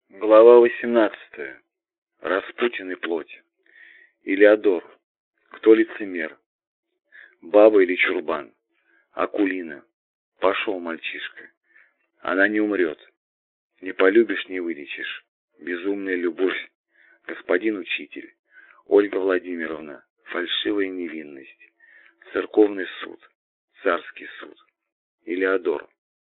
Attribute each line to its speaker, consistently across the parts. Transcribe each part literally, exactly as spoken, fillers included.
Speaker 1: Глава восемнадцатая. Распутин и плоть. Илеодор. Кто лицемер? Баба или чурбан? Акулина. Пошел, мальчишка. Она не умрет. Не полюбишь, не вылечишь. Безумная любовь. Господин учитель. Ольга Владимировна. Фальшивая невинность. Церковный суд. Царский суд. Илеодор.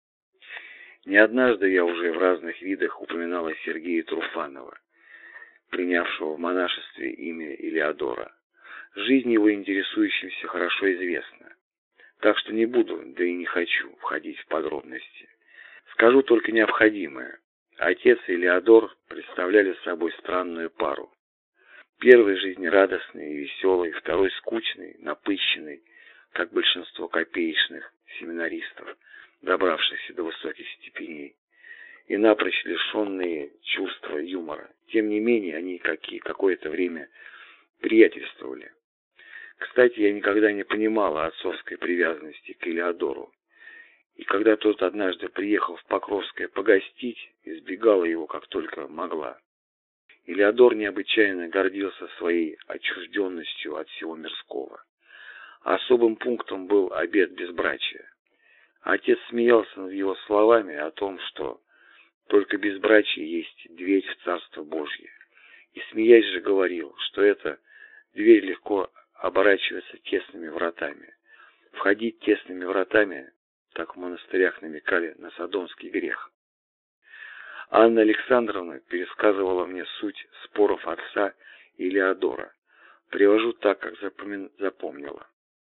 Speaker 1: Не однажды я уже в разных видах упоминал о Сергее Труфанова, принявшего в монашестве имя Илеодора. Жизнь его интересующимся хорошо известна, так что не буду, да и не хочу входить в подробности. Скажу только необходимое. Отец и Илеодор представляли собой странную пару. Первый жизнерадостный и веселый, второй скучный, напыщенный, как большинство копеечных семинаристов, добравшихся до высоких степеней, и напрочь лишенные чувства юмора. Тем не менее, они какие, какое-то время приятельствовали. Кстати, я никогда не понимала отцовской привязанности к Илеодору, и когда тот однажды приехал в Покровское погостить, избегала его как только могла. Илеодор необычайно гордился своей отчужденностью от всего мирского. Особым пунктом был обет безбрачия. Отец смеялся над его словами о том, что только безбрачие есть дверь в Царство Божье. И, смеясь же, говорил, что эта дверь легко оборачивается тесными вратами. Входить тесными вратами, так в монастырях намекали на содомский грех. Анна Александровна пересказывала мне суть споров отца и Илеодора. Привожу так, как запомнила.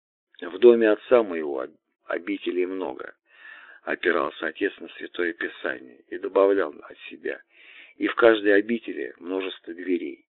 Speaker 1: В доме отца моего обителей много, опирался отец на Святое Писание и добавлял от себя. И в каждой обители множество дверей.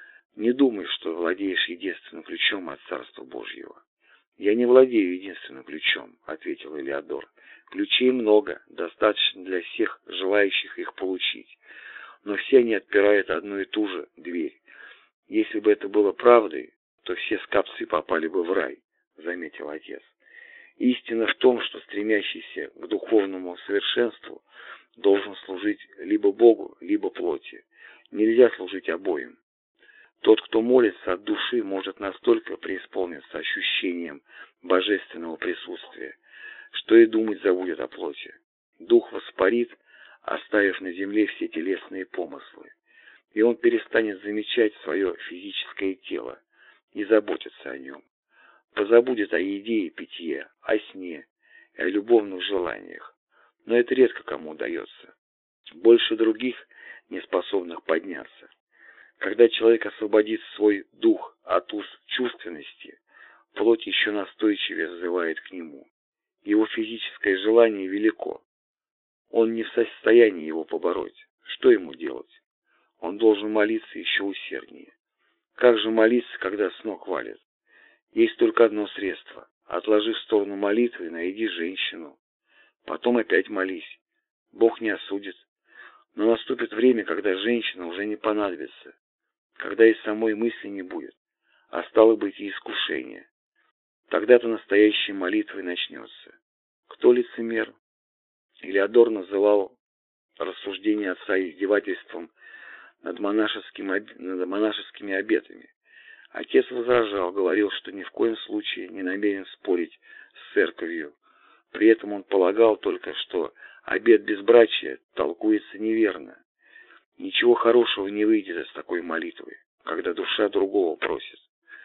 Speaker 1: Не думай, что владеешь единственным ключом от Царства Божьего. Я не владею единственным ключом, ответил Илеодор. Ключей много, достаточно для всех желающих их получить. Но все они отпирают одну и ту же дверь. Если бы это было правдой, то все скопцы попали бы в рай, заметил отец. Истина в том, что стремящийся к духовному совершенству должен служить либо Богу, либо плоти. Нельзя служить обоим. Тот, кто молится от души, может настолько преисполниться ощущением божественного присутствия, что и думать забудет о плоти. Дух воспарит, оставив на земле все телесные помыслы, и он перестанет замечать свое физическое тело и заботиться о нем. Позабудет о еде и питье, о сне и о любовных желаниях. Но это редко кому удается. Больше других не способных подняться. Когда человек освободит свой дух от уз чувственности, плоть еще настойчивее взывает к нему. Его физическое желание велико. Он не в состоянии его побороть. Что ему делать? Он должен молиться еще усерднее. Как же молиться, когда с ног валит? Есть только одно средство. Отложи в сторону молитвы и найди женщину. Потом опять молись. Бог не осудит. Но наступит время, когда женщина уже не понадобится. Когда и самой мысли не будет. А стало быть и искушение. Тогда-то настоящая молитва и начнется. Кто лицемер? Илеодор называл рассуждение отца издевательством над, монашеским, над монашескими обетами. Отец возражал, говорил, что ни в коем случае не намерен спорить с церковью. При этом он полагал только, что обет безбрачия толкуется неверно. Ничего хорошего не выйдет из такой молитвы, когда душа другого просит.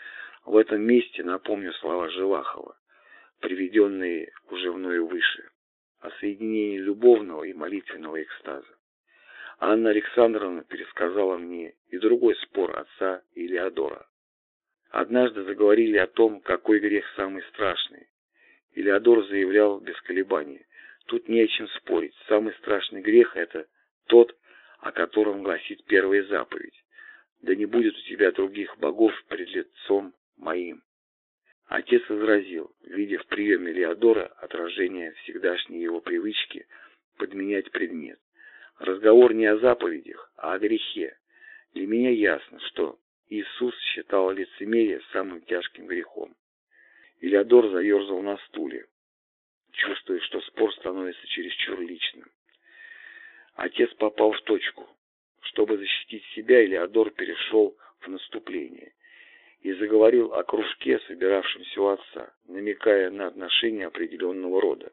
Speaker 1: В этом месте напомню слова Живахова, приведенные уже мною выше, о соединении любовного и молитвенного экстаза. Анна Александровна пересказала мне и другой спор отца и Илеодора. Однажды заговорили о том, какой грех самый страшный. Илеодор заявлял без колебаний: тут не о чем спорить, самый страшный грех — это тот, о котором гласит первая заповедь: да не будет у тебя других богов пред лицом моим. Отец возразил, видя в приеме Илеодора отражение всегдашней его привычки подменять предмет: разговор не о заповедях, а о грехе. Для меня ясно, что Иисус считал лицемерие самым тяжким грехом. Илеодор заерзал на стуле, чувствуя, что спор становится чересчур личным. Отец попал в точку. Чтобы защитить себя, Элеодор перешел в наступление и заговорил о кружке, собиравшемся у отца, намекая на отношения определенного рода.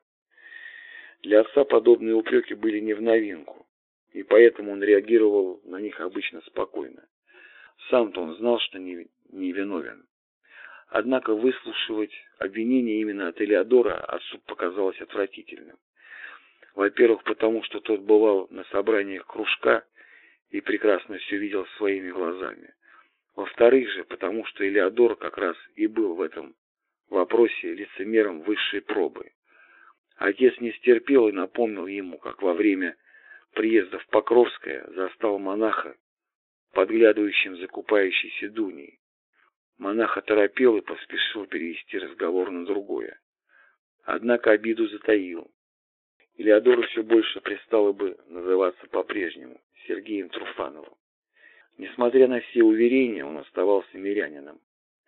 Speaker 1: Для отца подобные упреки были не в новинку, и поэтому он реагировал на них обычно спокойно. Сам-то он знал, что не, не виновен. Однако выслушивать обвинения именно от Элеодора отцу показалось отвратительным. Во-первых, потому что тот бывал на собраниях кружка и прекрасно все видел своими глазами. Во-вторых же, потому что Элеодор как раз и был в этом вопросе лицемером высшей пробы. Отец не стерпел и напомнил ему, как во время приезда в Покровское застал монаха, подглядывающим за купающейся Дуней. Монах оторопел и поспешил перевести разговор на другое. Однако обиду затаил. Элеодору все больше пристало бы называться по-прежнему Сергеем Труфановым. Несмотря на все уверения, он оставался мирянином.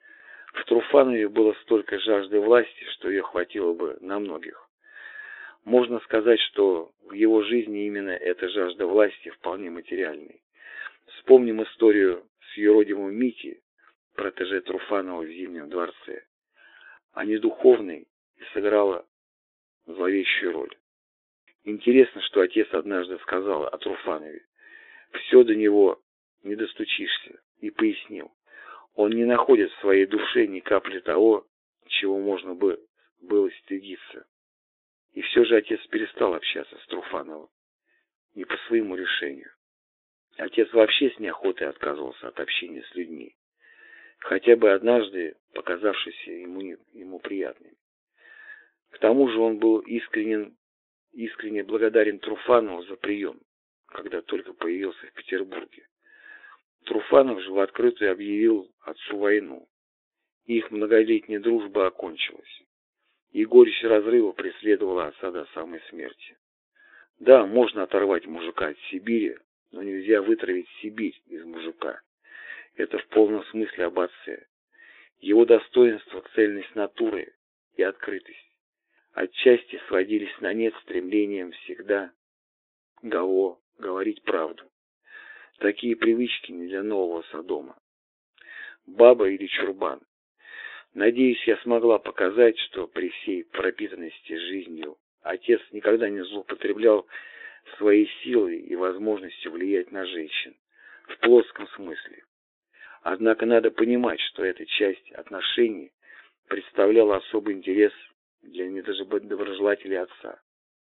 Speaker 1: В Труфанове было столько жажды власти, что ее хватило бы на многих. Можно сказать, что в его жизни именно эта жажда власти вполне материальной. Вспомним историю с юродивым Мити, протеже Труфанова в Зимнем дворце. А не духовной и сыграла зловещую роль. Интересно, что отец однажды сказал о Труфанове. Все до него не достучишься, и пояснил. Он не находит в своей душе ни капли того, чего можно бы было стыдиться. И все же отец перестал общаться с Труфановым. Не по своему решению. Отец вообще с неохотой отказывался от общения с людьми, хотя бы однажды показавшись ему, ему приятными. К тому же он был искренен, искренне благодарен Труфанову за прием, когда только появился в Петербурге. Труфанов же в открытую объявил отцу войну. Их многолетняя дружба окончилась. И горечь разрыва преследовала отца до самой смерти. Да, можно оторвать мужика от Сибири, но нельзя вытравить Сибирь из мужика. Это в полном смысле об отце. Его достоинство, цельность натуры и открытость отчасти сводились на нет стремлением всегда гало говорить правду. Такие привычки не для нового Содома. Баба или чурбан. Надеюсь, я смогла показать, что при всей пропитанности жизнью отец никогда не злоупотреблял своей силой и возможностью влиять на женщин в плоском смысле. Однако надо понимать, что эта часть отношений представляла особый интерес для недоброжелателей отца.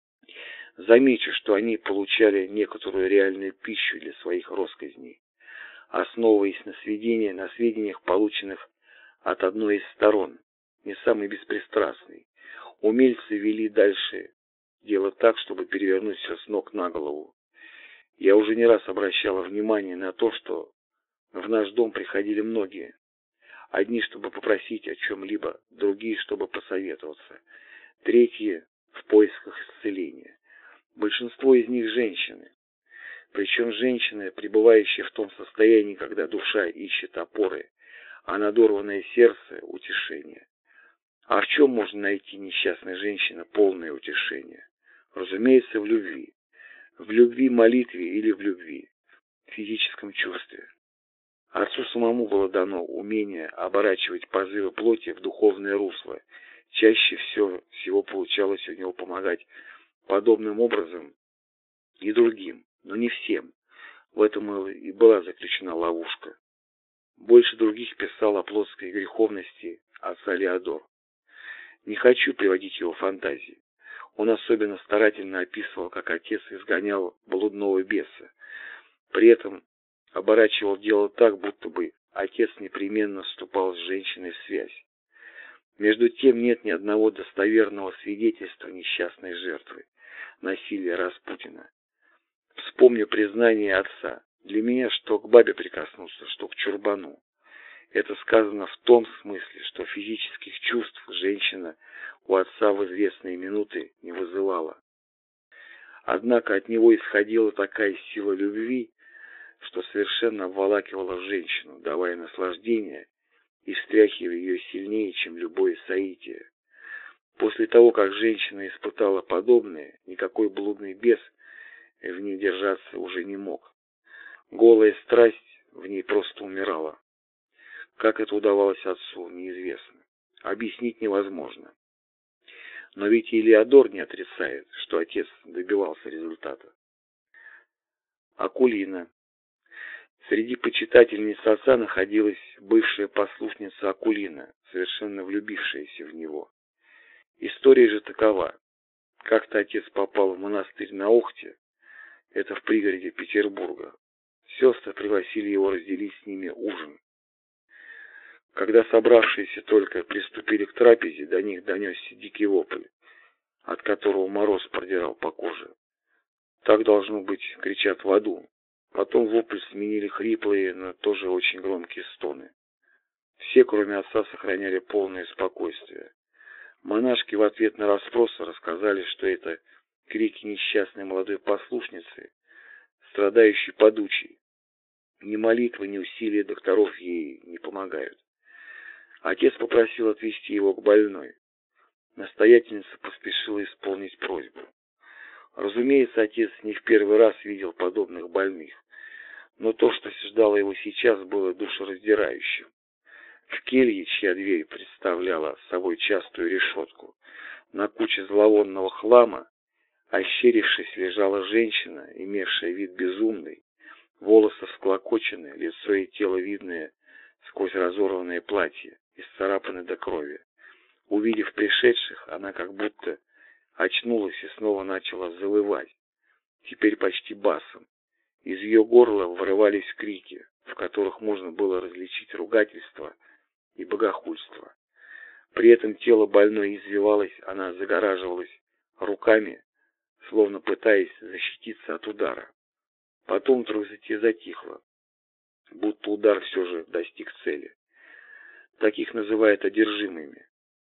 Speaker 1: Замечу, что они получали некоторую реальную пищу для своих россказней, основываясь на сведениях, на сведениях, полученных от одной из сторон, не самой беспристрастной. Умельцы вели дальше дело так, чтобы перевернуть все с ног на голову. Я уже не раз обращала внимание на то, что в наш дом приходили многие. Одни, чтобы попросить о чем-либо, другие, чтобы посоветоваться, третьи в поисках исцеления. Большинство из них женщины. Причем женщины, пребывающие в том состоянии, когда душа ищет опоры, а надорванное сердце – утешение. А в чем можно найти несчастной женщине полное утешение? Разумеется, в любви. В любви, молитве или в любви, в физическом чувстве. Отцу самому было дано умение оборачивать позывы плоти в духовное русло. Чаще всего, всего получалось у него помогать подобным образом и другим, но не всем. В этом и была заключена ловушка. Больше других писал о плотской греховности отца Элеодор. Не хочу приводить его фантазии. Он особенно старательно описывал, как отец изгонял блудного беса. При этом оборачивал дело так, будто бы отец непременно вступал с женщиной в связь. Между тем нет ни одного достоверного свидетельства несчастной жертвы насилия Распутина. Вспомню признание отца. Для меня что к бабе прикоснуться, что к чурбану. Это сказано в том смысле, что физических чувств женщина у отца в известные минуты не вызывала. Однако от него исходила такая сила любви, что совершенно обволакивала женщину, давая наслаждение и встряхивая ее сильнее, чем любое соитие. После того, как женщина испытала подобное, никакой блудный бес в ней держаться уже не мог. Голая страсть в ней просто умирала. Как это удавалось отцу, неизвестно. Объяснить невозможно. Но ведь и Элеодор не отрицает, что отец добивался результата. Акулина. Среди почитательниц отца находилась бывшая послушница Акулина, совершенно влюбившаяся в него. История же такова. Как-то отец попал в монастырь на Охте, это в пригороде Петербурга. Сестры пригласили его разделить с ними ужин. Когда собравшиеся только приступили к трапезе, до них донесся дикий вопль, от которого мороз продирал по коже. Так, должно быть, кричат в аду. Потом вопль сменили хриплые, но тоже очень громкие стоны. Все, кроме отца, сохраняли полное спокойствие. Монашки в ответ на расспросы рассказали, что это крики несчастной молодой послушницы, страдающей подучей. Ни молитвы, ни усилия докторов ей не помогают. Отец попросил отвезти его к больной. Настоятельница поспешила исполнить просьбу. Разумеется, отец не в первый раз видел подобных больных, но то, что ждало его сейчас, было душераздирающим. В келье, чья дверь представляла собой частую решетку, на куче зловонного хлама, ощерившись, лежала женщина, имевшая вид безумный, волосы всклокочены, лицо и тело видное сквозь разорванное платье, исцарапаны до крови. Увидев пришедших, она как будто очнулась и снова начала завывать, теперь почти басом. Из ее горла вырывались крики, в которых можно было различить ругательство и богохульство. При этом тело больной извивалось, она загораживалась руками, словно пытаясь защититься от удара. Потом вдруг затихло, будто удар все же достиг цели. Таких называют одержимыми.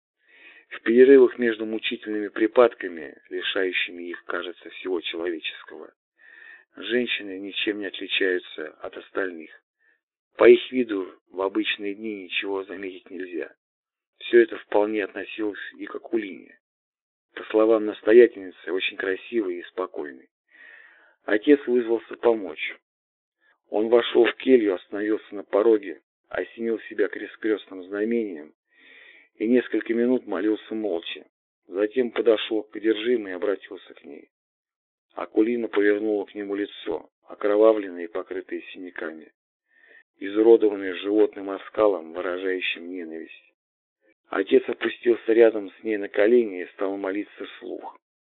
Speaker 1: В перерывах между мучительными припадками, лишающими их, кажется, всего человеческого, женщины ничем не отличаются от остальных. По их виду в обычные дни ничего заметить нельзя. Все это вполне относилось и к Акулине. По словам настоятельницы, очень красивой и спокойной. Отец вызвался помочь. Он вошел в келью, остановился на пороге, осенил себя крестным знамением и несколько минут молился молча. Затем подошел к одержимой и обратился к ней. Акулина повернула к нему лицо, окровавленное и покрытое синяками, изуродованное животным оскалом, выражающим ненависть. Отец опустился рядом с ней на колени и стал молиться вслух.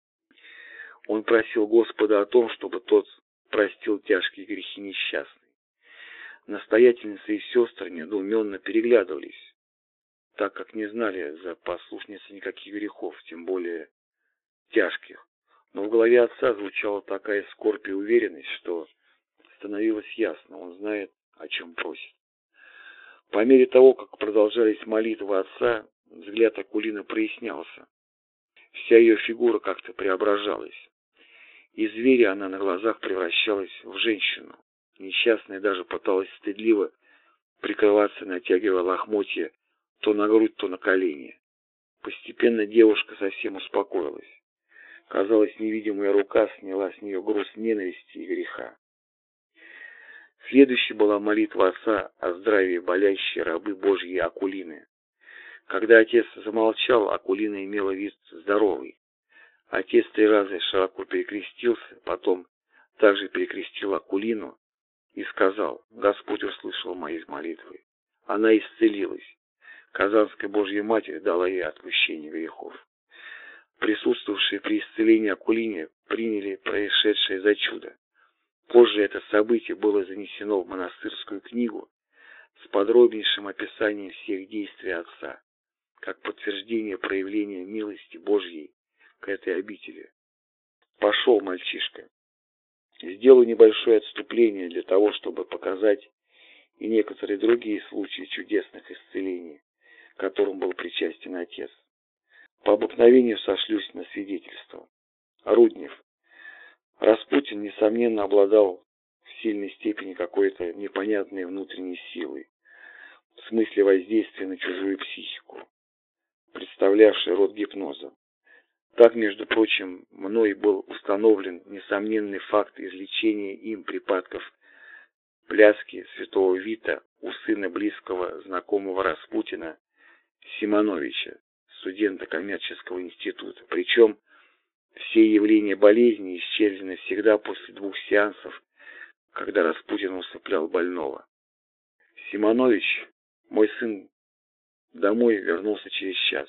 Speaker 1: Он просил Господа о том, чтобы тот простил тяжкие грехи несчастной. Настоятельница и сестры недоуменно переглядывались, так как не знали за послушницей никаких грехов, тем более тяжких. Но в голове отца звучала такая скорбь и уверенность, что становилось ясно, он знает, о чем просит. По мере того, как продолжались молитвы отца, взгляд Акулины прояснялся. Вся ее фигура как-то преображалась. Из зверя она на глазах превращалась в женщину. Несчастная даже пыталась стыдливо прикрываться, натягивая лохмотья то на грудь, то на колени. Постепенно девушка совсем успокоилась. Казалось, невидимая рука сняла с нее груз ненависти и греха. Следующей была молитва отца о здравии болящей рабы Божьей Акулины. Когда отец замолчал, Акулина имела вид здоровый. Отец три раза широко перекрестился, потом также перекрестил Акулину и сказал: «Господь услышал мои молитвы». Она исцелилась. Казанская Божья Матерь дала ей отпущение грехов. Присутствовавшие при исцелении Акулине приняли происшедшее за чудо. Позже это событие было занесено в монастырскую книгу с подробнейшим описанием всех действий отца, как подтверждение проявления милости Божьей к этой обители. Пошел, мальчишка. Сделаю небольшое отступление для того, чтобы показать и некоторые другие случаи чудесных исцелений, к которым был причастен отец. По обыкновению сошлюсь на свидетельство. Руднев. Распутин, несомненно, обладал в сильной степени какой-то непонятной внутренней силой, в смысле воздействия на чужую психику, представлявшей род гипноза. Так, между прочим, мной был установлен несомненный факт излечения им припадков пляски святого Вита у сына близкого знакомого Распутина Симоновича, студента коммерческого института. Причем все явления болезни исчезли навсегда после двух сеансов, когда Распутин усыплял больного. Симонович, мой сын, домой вернулся через час.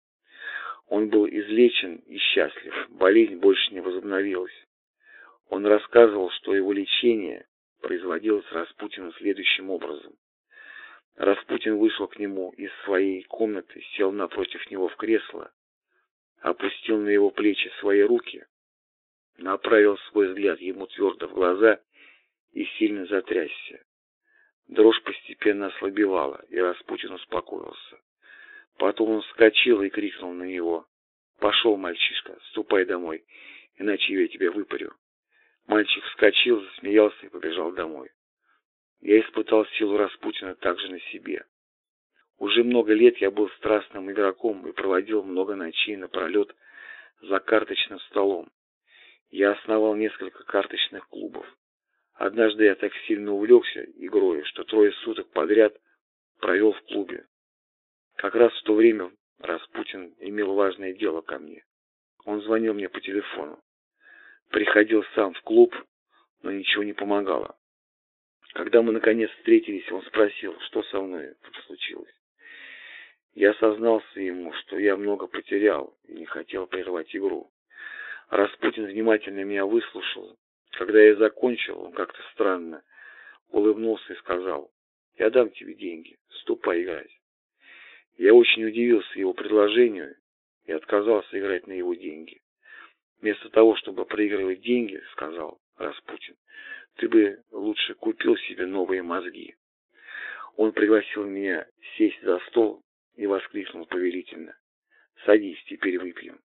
Speaker 1: Он был излечен и счастлив, болезнь больше не возобновилась. Он рассказывал, что его лечение производилось Распутиным следующим образом. Распутин вышел к нему из своей комнаты, сел напротив него в кресло, опустил на его плечи свои руки, направил свой взгляд ему твердо в глаза и сильно затрясся. Дрожь постепенно ослабевала, и Распутин успокоился. Потом он вскочил и крикнул на него: «Пошел, мальчишка, ступай домой, иначе я тебя выпарю». Мальчик вскочил, засмеялся и побежал домой. Я испытал силу Распутина также на себе. Уже много лет я был страстным игроком и проводил много ночей напролет за карточным столом. Я основал несколько карточных клубов. Однажды я так сильно увлекся игрой, что трое суток подряд провел в клубе. Как раз в то время Распутин имел важное дело ко мне. Он звонил мне по телефону. Приходил сам в клуб, но ничего не помогало. Когда мы наконец встретились, он спросил, что со мной случилось. Я сознался ему, что я много потерял и не хотел прервать игру. Распутин внимательно меня выслушал. Когда я закончил, он как-то странно улыбнулся и сказал: «Я дам тебе деньги, ступай играть». Я очень удивился его предложению и отказался играть на его деньги. «Вместо того, чтобы проигрывать деньги, — сказал Распутин, — ты бы лучше купил себе новые мозги». Он пригласил меня сесть за стол и воскликнул повелительно: «Садись, теперь выпьем».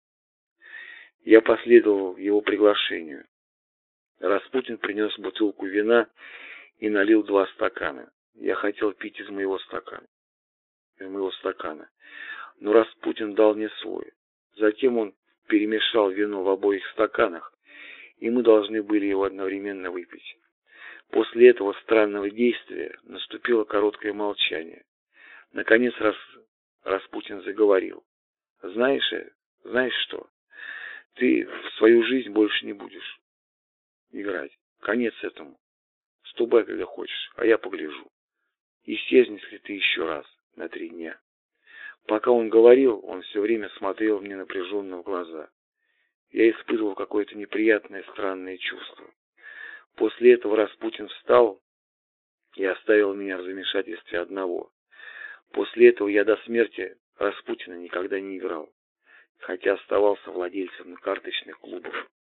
Speaker 1: Я последовал его приглашению. Распутин принес бутылку вина и налил два стакана. Я хотел пить из моего стакана, из моего стакана, но Распутин дал мне свой. Затем он перемешал вино в обоих стаканах, и мы должны были его одновременно выпить. После этого странного действия наступило короткое молчание. Наконец Рас... Распутин заговорил: «Знаешь, знаешь что? Ты в свою жизнь больше не будешь играть. Конец этому. Ступай, когда хочешь, а я погляжу, исчезнешь ли ты еще раз на три дня». Пока он говорил, он все время смотрел мне напряженно в глаза. Я испытывал какое-то неприятное, странное чувство. После этого Распутин встал и оставил меня в замешательстве одного. После этого я до смерти Распутина никогда не играл, хотя оставался владельцем карточных клубов.